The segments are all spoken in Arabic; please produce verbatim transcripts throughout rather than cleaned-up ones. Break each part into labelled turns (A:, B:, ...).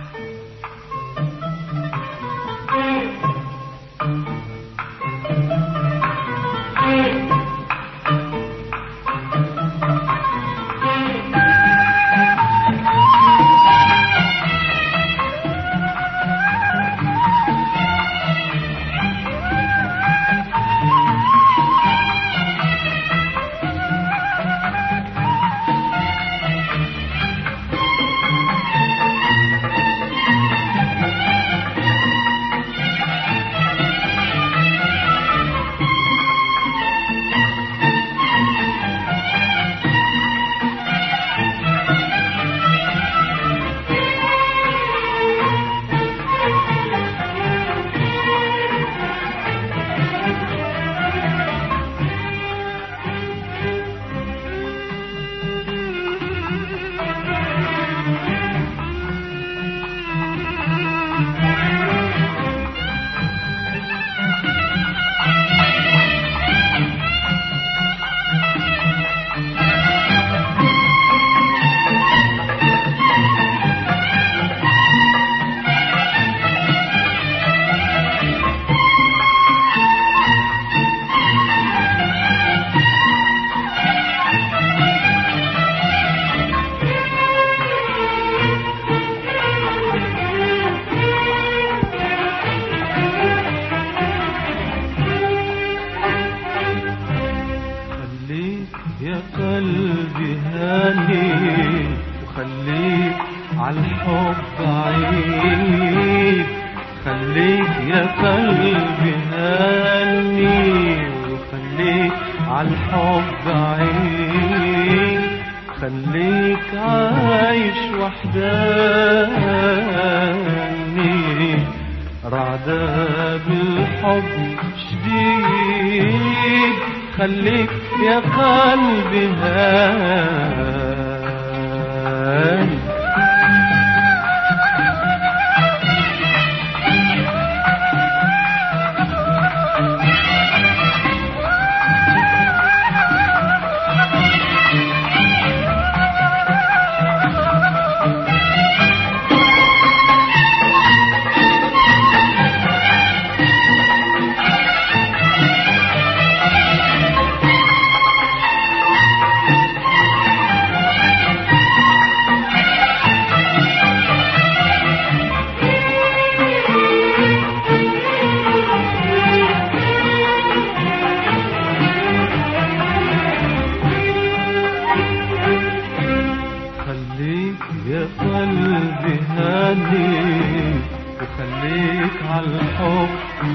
A: قلبي هاني وخليك عالحب عيد، خليك يا قلبي هاني وخليك عالحب عيد، خليك عايش وحداني رعدة بالحب شديد، خليك يا قلبي هاني. يا قلبي هاني وخليك عالحب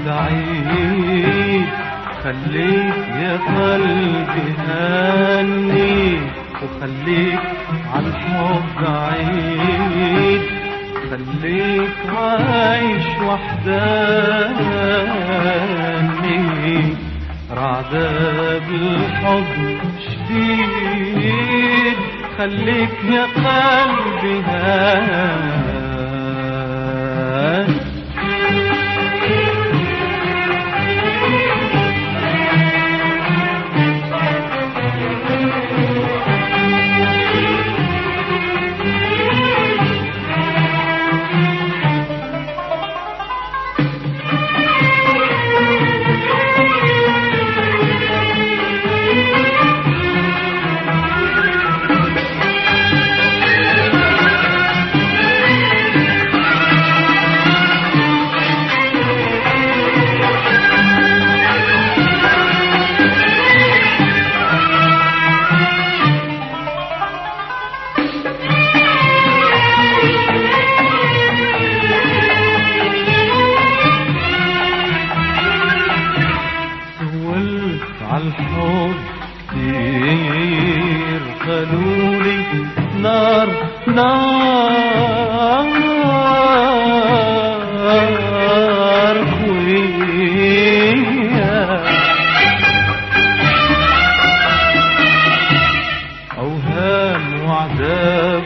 A: بعيد، خليك يا قلبي هاني وخليك عالحب بعيد، خليك عايش وحداني رعدة بالحب شديد، خليك يا قلبي هاني. عالحب كتير قالولي نار نار خويا، أوهام وعذاب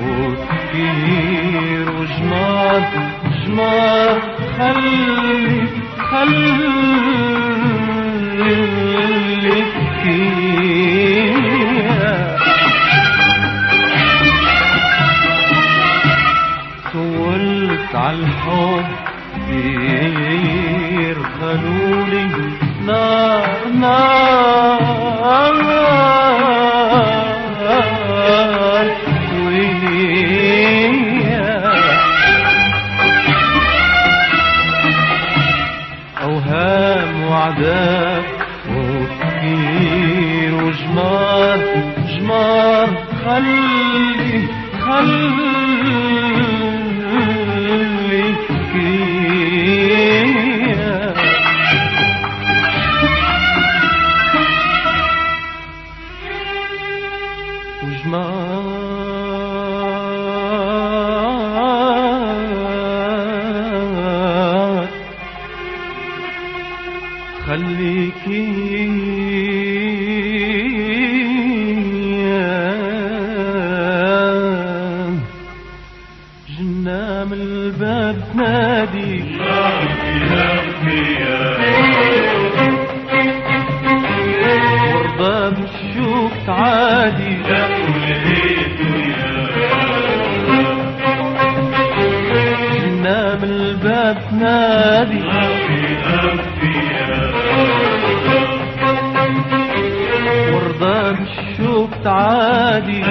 A: وتفكير وجمار جمار، خلي خلي فيها سول عالحب كتير خلولي نار نار ويا أوهام وعذاب وتفكير وجمار جمار خلي خلي كيا وجمار خليكي جنة من الباب تنادي ورضا بالشوق تعادي جنة من الباب تنادي ورضا بالشوق تعادي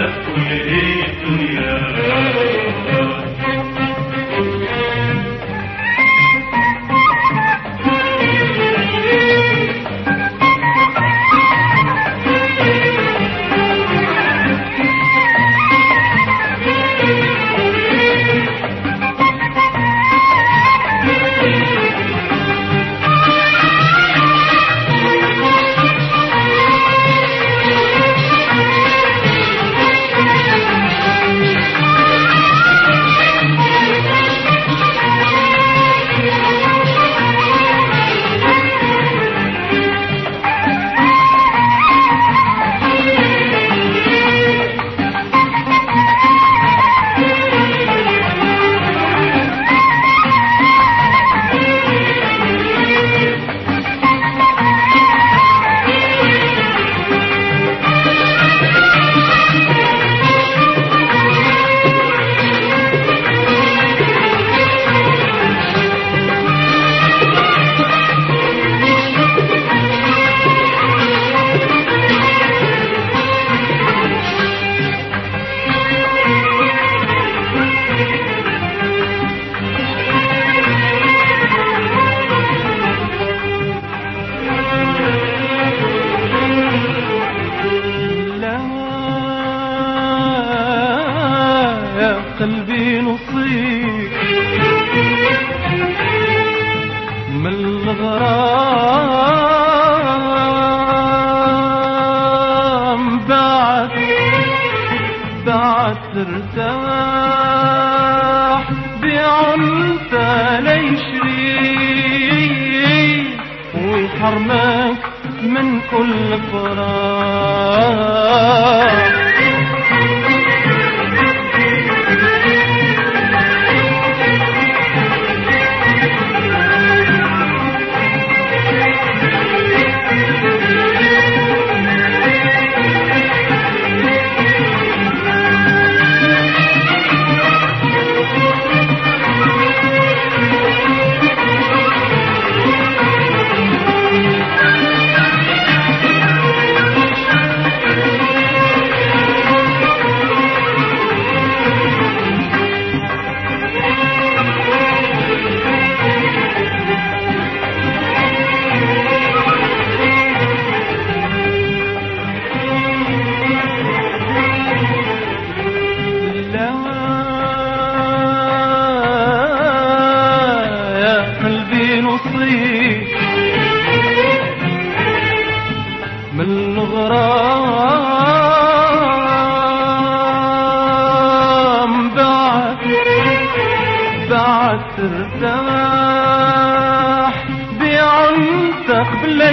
A: قلبي نصيب من الغرام بعد بعد ترتاح بعنت ليشري ويحرمك من كل فراق من الغرام بعد بعد ترتاح بعنتك بلا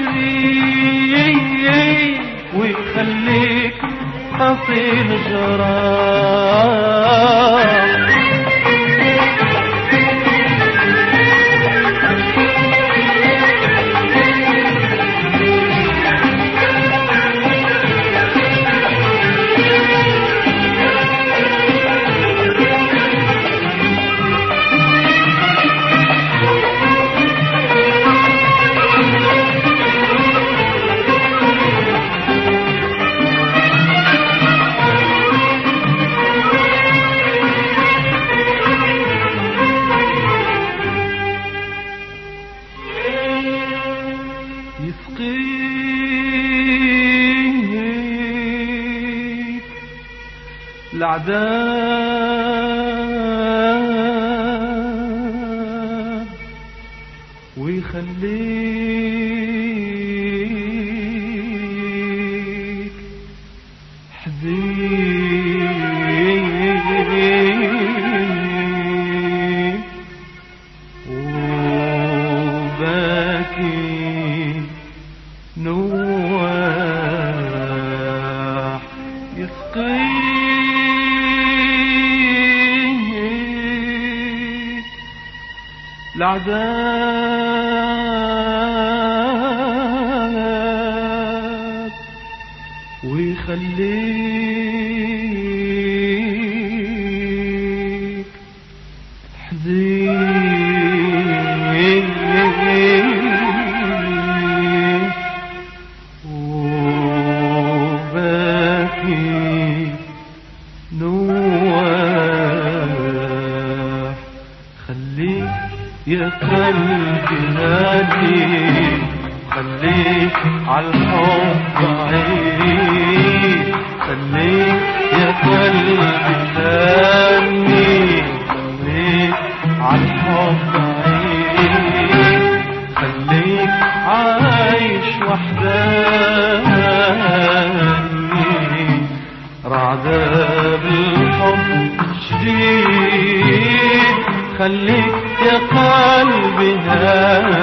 A: يشري ويخليك أصيل جراح العذاب ويخليك حزين وباكي نواح يسقيك العذاب ويخليك حزين وباكي نواح. خليك يا قلبي نادي، خليك عالحب عيد، خليك يا قلبي نادي، خليك عالحب عيد، خليك عايش وحداني، رعدة بالحب شديد. خليك يا قلبي هادي